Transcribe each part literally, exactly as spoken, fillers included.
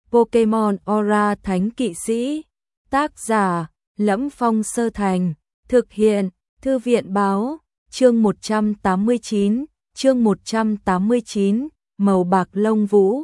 Pokemon Aura Thánh Kỵ Sĩ. Tác giả: Lẫm Phong Sơ Thành. Thực hiện: Thư viện báo. Chương một trăm tám mươi chín, chương một trăm tám mươi chín, màu bạc lông vũ.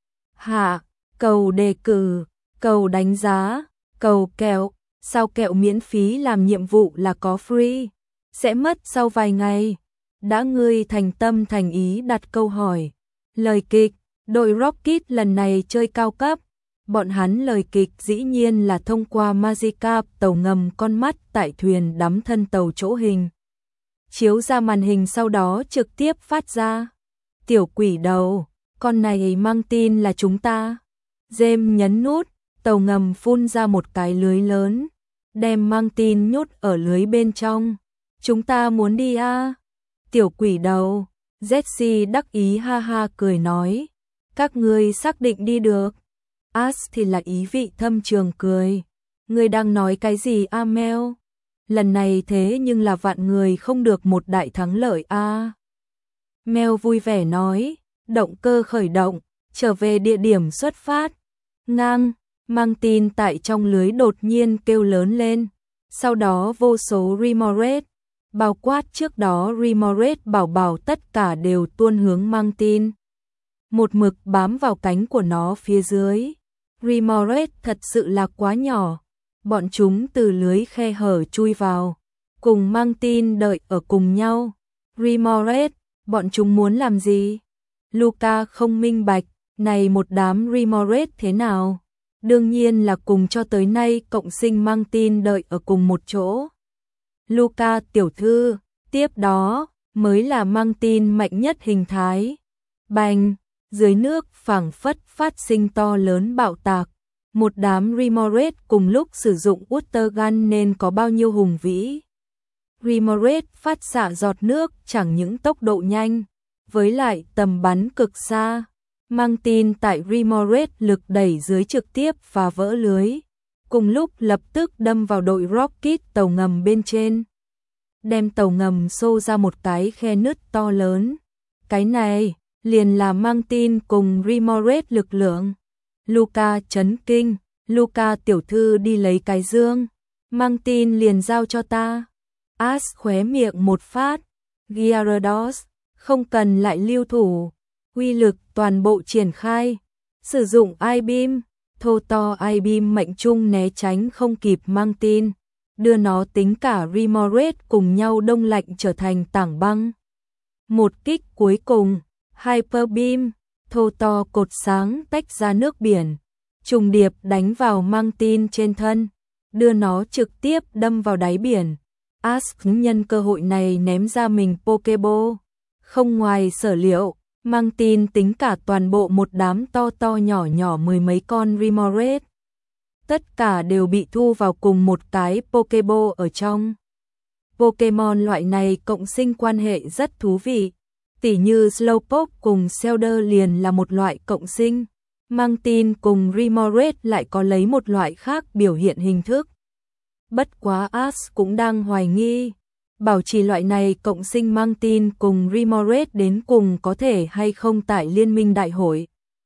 Hạ, cầu đề cử, cầu đánh giá, cầu kẹo, sao kẹo miễn phí làm nhiệm vụ là có free, sẽ mất sau vài ngày. Đã ngươi thành tâm thành ý đặt câu hỏi. Lời kịch, đội Rocket lần này chơi cao cấp. Bọn hắn lời kịch dĩ nhiên là thông qua Magikarp tàu ngầm con mắt tại thuyền đắm thân tàu chỗ hình. Chiếu ra màn hình sau đó trực tiếp phát ra. Tiểu quỷ đầu, con này mang tin là chúng ta. James nhấn nút, tàu ngầm phun ra một cái lưới lớn, đem mang tin nhốt ở lưới bên trong. Chúng ta muốn đi à? Tiểu quỷ đầu, Jessie đắc ý ha ha cười nói. Các ngươi xác định đi được. Ash thì là ý vị thâm trường cười. Ngươi đang nói cái gì Amel? Lần này thế nhưng là vạn người không được một đại thắng lợi a. À. Mel vui vẻ nói, động cơ khởi động, trở về địa điểm xuất phát. Ngang, mang tin tại trong lưới đột nhiên kêu lớn lên. Sau đó vô số Remoraid, bao quát trước đó Remoraid bảo bảo tất cả đều tuôn hướng mang tin. Một mực bám vào cánh của nó phía dưới. Remoraid thật sự là quá nhỏ. Bọn chúng từ lưới khe hở chui vào, cùng mang tin đợi ở cùng nhau. Remoraid, bọn chúng muốn làm gì? Luca không minh bạch, này một đám Remoraid thế nào? Đương nhiên là cùng cho tới nay cộng sinh mang tin đợi ở cùng một chỗ. Luca tiểu thư, tiếp đó mới là mang tin mạnh nhất hình thái. Bành, dưới nước phảng phất phát sinh to lớn bạo tạc. Một đám Remoraid cùng lúc sử dụng Water Gun nên có bao nhiêu hùng vĩ. Remoraid phát xạ giọt nước chẳng những tốc độ nhanh, với lại tầm bắn cực xa. Mang tin tại Remoraid lực đẩy dưới trực tiếp và vỡ lưới. Cùng lúc lập tức đâm vào đội Rocket tàu ngầm bên trên. Đem tàu ngầm xô ra một cái khe nứt to lớn. Cái này liền là mang tin cùng Remoraid lực lượng. Luca chấn kinh, Luca tiểu thư đi lấy cái dương, mang tin liền giao cho ta. Ash khóe miệng một phát, Gyarados, không cần lại lưu thủ, uy lực toàn bộ triển khai, sử dụng I-Beam, thô to I-Beam mệnh trung né tránh không kịp mang tin, đưa nó tính cả Remoraid cùng nhau đông lạnh trở thành tảng băng. Một kích cuối cùng, Hyper Beam, thô to cột sáng tách ra nước biển, trùng điệp đánh vào mang tin trên thân, đưa nó trực tiếp đâm vào đáy biển. Ash nhân cơ hội này ném ra mình Pokeball. Không ngoài sở liệu, mang tin tính cả toàn bộ một đám to to nhỏ nhỏ mười mấy con Remoraid. Tất cả đều bị thu vào cùng một cái Pokeball ở trong. Pokemon loại này cộng sinh quan hệ rất thú vị. Tỉ như Slowpoke cùng Shellder liền là một loại cộng sinh, mang tin cùng Remoraid lại có lấy một loại khác biểu hiện hình thức. Bất quá Ash cũng đang hoài nghi, bảo trì loại này cộng sinh mang tin cùng Remoraid đến cùng có thể hay không tại liên minh đại hội.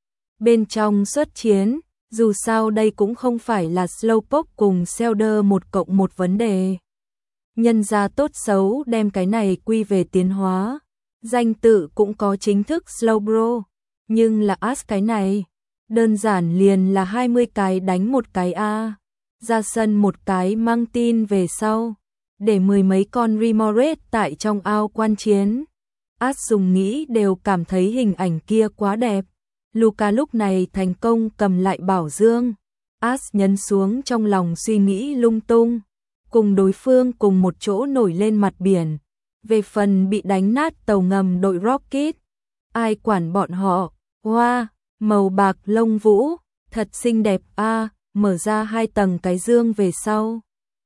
Bên trong xuất chiến, dù sao đây cũng không phải là Slowpoke cùng Shellder một cộng một vấn đề. Nhân ra tốt xấu đem cái này quy về tiến hóa. Danh tự cũng có chính thức Slowbro, nhưng là Ash cái này, đơn giản liền là hai mươi cái đánh một cái A, ra sân một cái mang tin về sau, để mười mấy con Remoraid tại trong ao quan chiến. Ash dùng nghĩ đều cảm thấy hình ảnh kia quá đẹp. Luca lúc này thành công cầm lại bảo dương. Ash nhấn xuống trong lòng suy nghĩ lung tung, cùng đối phương cùng một chỗ nổi lên mặt biển. Về phần bị đánh nát tàu ngầm đội Rocket, ai quản bọn họ. Hoa, màu bạc lông vũ, thật xinh đẹp a. À, mở ra hai tầng cái dương về sau.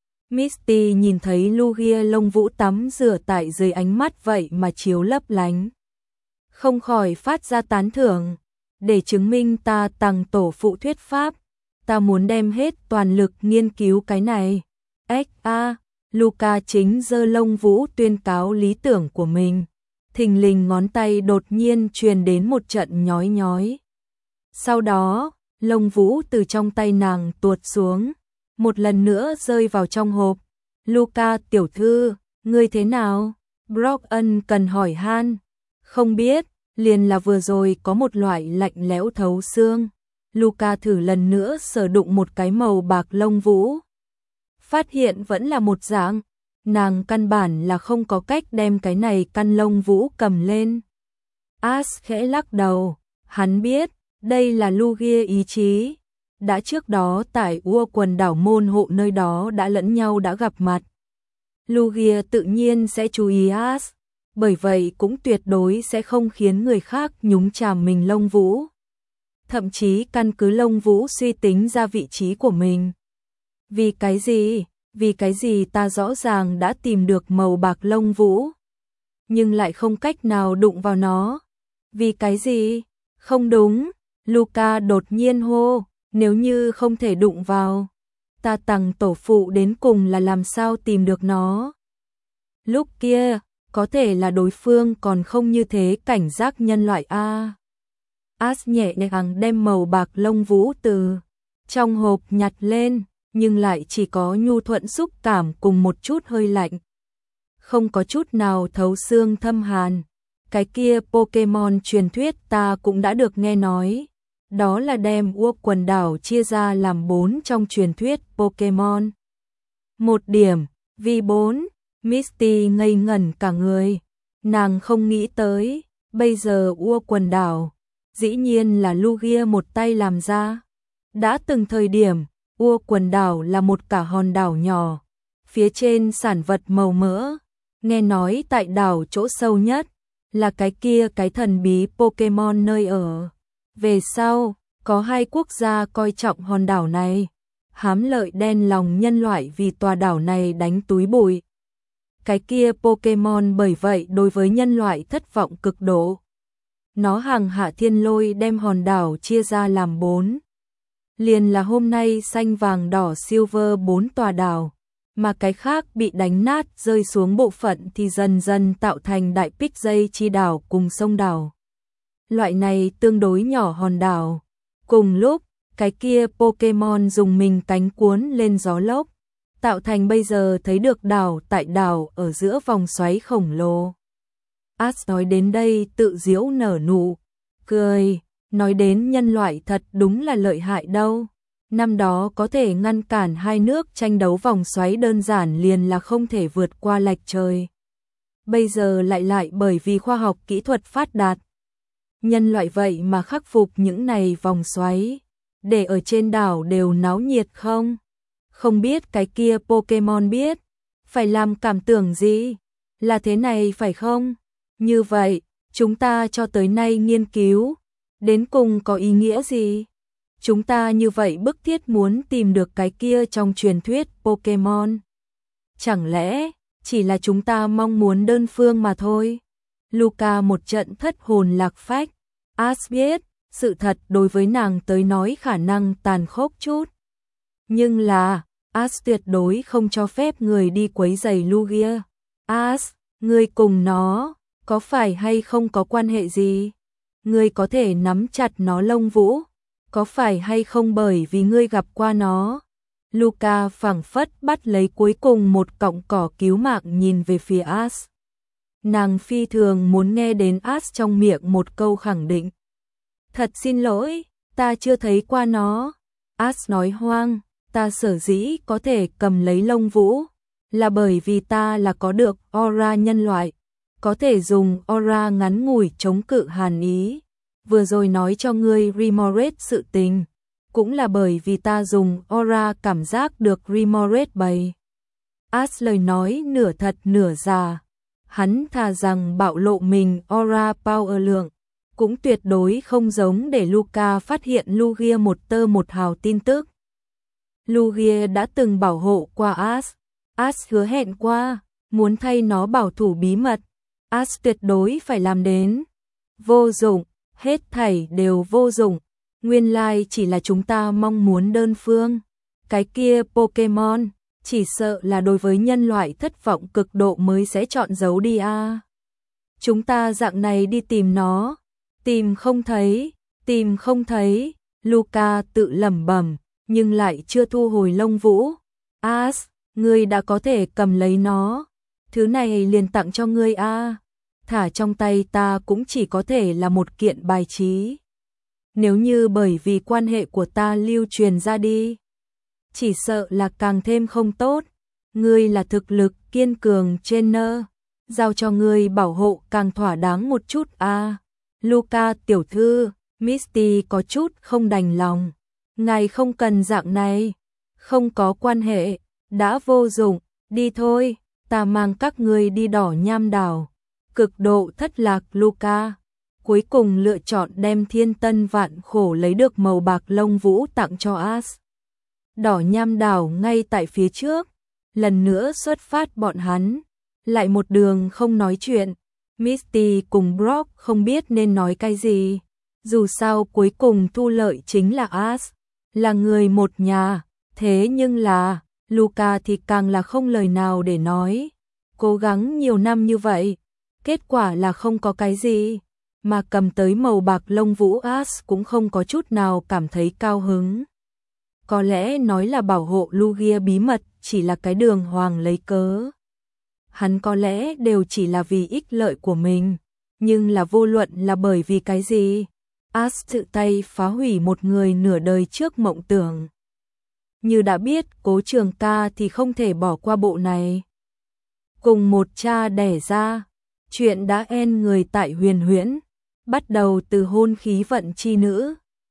Misty nhìn thấy Lugia lông vũ tắm rửa tại dưới ánh mắt vậy mà chiếu lấp lánh. Không khỏi phát ra tán thưởng. Để chứng minh ta tằng tổ phụ thuyết pháp, ta muốn đem hết toàn lực nghiên cứu cái này. Ếch a. Luca chính giơ lông vũ tuyên cáo lý tưởng của mình. Thình lình ngón tay đột nhiên truyền đến một trận nhói nhói. Sau đó, lông vũ từ trong tay nàng tuột xuống, một lần nữa rơi vào trong hộp. Luca tiểu thư, ngươi thế nào? Brock ân cần hỏi han. Không biết, liền là vừa rồi có một loại lạnh lẽo thấu xương. Luca thử lần nữa sờ đụng một cái màu bạc lông vũ. Phát hiện vẫn là một dạng, nàng căn bản là không có cách đem cái này căn lông vũ cầm lên. As khẽ lắc đầu, hắn biết, đây là Lugia ý chí. Đã trước đó tại Ua quần đảo môn hộ nơi đó đã lẫn nhau đã gặp mặt. Lugia tự nhiên sẽ chú ý As, bởi vậy cũng tuyệt đối sẽ không khiến người khác nhúng chàm mình lông vũ. Thậm chí căn cứ lông vũ suy tính ra vị trí của mình. Vì cái gì? Vì cái gì ta rõ ràng đã tìm được màu bạc lông vũ, nhưng lại không cách nào đụng vào nó? Vì cái gì? Không đúng, Luca đột nhiên hô, nếu như không thể đụng vào, ta tằng tổ phụ đến cùng là làm sao tìm được nó? Lúc kia, có thể là đối phương còn không như thế cảnh giác nhân loại a. As nhẹ nhàng đem màu bạc lông vũ từ trong hộp nhặt lên, nhưng lại chỉ có nhu thuận xúc cảm cùng một chút hơi lạnh. Không có chút nào thấu xương thâm hàn. Cái kia Pokemon truyền thuyết ta cũng đã được nghe nói. Đó là đem Ua quần đảo chia ra làm bốn trong truyền thuyết Pokemon. Một điểm, vì bốn, Misty ngây ngẩn cả người. Nàng không nghĩ tới, bây giờ Ua quần đảo, dĩ nhiên là Lugia một tay làm ra. Đã từng thời điểm, Ua quần đảo là một cả hòn đảo nhỏ, phía trên sản vật màu mỡ, nghe nói tại đảo chỗ sâu nhất, là cái kia cái thần bí Pokemon nơi ở. Về sau, có hai quốc gia coi trọng hòn đảo này, hám lợi đen lòng nhân loại vì tòa đảo này đánh túi bụi. Cái kia Pokemon bởi vậy đối với nhân loại thất vọng cực độ. Nó hàng hạ thiên lôi đem hòn đảo chia ra làm bốn. Liền là hôm nay xanh vàng đỏ silver bốn tòa đảo, mà cái khác bị đánh nát rơi xuống bộ phận thì dần dần tạo thành đại Pích Dây chi đảo cùng sông đảo. Loại này tương đối nhỏ hòn đảo. Cùng lúc, cái kia Pokemon dùng mình cánh cuốn lên gió lốc, tạo thành bây giờ thấy được đảo tại đảo ở giữa vòng xoáy khổng lồ. As nói đến đây tự giễu nở nụ cười, nói đến nhân loại thật đúng là lợi hại đâu. Năm đó có thể ngăn cản hai nước tranh đấu vòng xoáy đơn giản liền là không thể vượt qua lệch trời. Bây giờ lại lại bởi vì khoa học kỹ thuật phát đạt. Nhân loại vậy mà khắc phục những này vòng xoáy, để ở trên đảo đều náo nhiệt không? Không biết cái kia Pokemon biết, phải làm cảm tưởng gì? Là thế này phải không? Như vậy, chúng ta cho tới nay nghiên cứu, đến cùng có ý nghĩa gì? Chúng ta như vậy bức thiết muốn tìm được cái kia trong truyền thuyết Pokemon. Chẳng lẽ, chỉ là chúng ta mong muốn đơn phương mà thôi? Luca một trận thất hồn lạc phách. As biết, sự thật đối với nàng tới nói khả năng tàn khốc chút. Nhưng là, As tuyệt đối không cho phép người đi quấy rầy Lugia. As, người cùng nó, có phải hay không có quan hệ gì? Ngươi có thể nắm chặt nó lông vũ, có phải hay không bởi vì ngươi gặp qua nó? Luca phảng phất bắt lấy cuối cùng một cọng cỏ cứu mạng nhìn về phía As. Nàng phi thường muốn nghe đến As trong miệng một câu khẳng định. Thật xin lỗi, ta chưa thấy qua nó. As nói hoang, ta sở dĩ có thể cầm lấy lông vũ, là bởi vì ta là có được aura nhân loại, có thể dùng aura ngắn ngủi chống cự hàn ý. Vừa rồi nói cho ngươi Remoraid sự tình, cũng là bởi vì ta dùng aura cảm giác được Remoraid bày. As lời nói nửa thật nửa giả, hắn thà rằng bạo lộ mình aura power lượng, cũng tuyệt đối không giống để Luca phát hiện Lugia một tơ một hào tin tức. Lugia đã từng bảo hộ qua As, As hứa hẹn qua, muốn thay nó bảo thủ bí mật, As tuyệt đối phải làm đến. Vô dụng, hết thảy đều vô dụng, nguyên lai chỉ là chúng ta mong muốn đơn phương. Cái kia Pokemon, chỉ sợ là đối với nhân loại thất vọng cực độ mới sẽ chọn giấu đi a. À. Chúng ta dạng này đi tìm nó, tìm không thấy, tìm không thấy, Luca tự lẩm bẩm, nhưng lại chưa thu hồi lông vũ. As, ngươi đã có thể cầm lấy nó. Thứ này liền tặng cho ngươi a. Thả trong tay ta cũng chỉ có thể là một kiện bài trí. Nếu như bởi vì quan hệ của ta lưu truyền ra đi, chỉ sợ là càng thêm không tốt. Ngươi là thực lực kiên cường trainer, giao cho ngươi bảo hộ càng thỏa đáng một chút a. Luca tiểu thư, Misty có chút không đành lòng. Ngài không cần dạng này, không có quan hệ, đã vô dụng, đi thôi, ta mang các ngươi đi đỏ nham đảo. Cực độ thất lạc Luca, cuối cùng lựa chọn đem thiên tân vạn khổ lấy được màu bạc lông vũ tặng cho As. Đỏ nham đảo ngay tại phía trước, lần nữa xuất phát bọn hắn, lại một đường không nói chuyện. Misty cùng Brock không biết nên nói cái gì, dù sao cuối cùng thu lợi chính là As, là người một nhà, thế nhưng là, Luca thì càng là không lời nào để nói, cố gắng nhiều năm như vậy, kết quả là không có cái gì, mà cầm tới màu bạc lông vũ As cũng không có chút nào cảm thấy cao hứng. Có lẽ nói là bảo hộ Lugia bí mật chỉ là cái đường hoàng lấy cớ. Hắn có lẽ đều chỉ là vì ích lợi của mình, nhưng là vô luận là bởi vì cái gì, As tự tay phá hủy một người nửa đời trước mộng tưởng. Như đã biết Cố Trường Ca thì không thể bỏ qua bộ này. Cùng một cha đẻ ra, chuyện đã en người tại Huyền Huyễn, bắt đầu từ hôn khí vận chi nữ,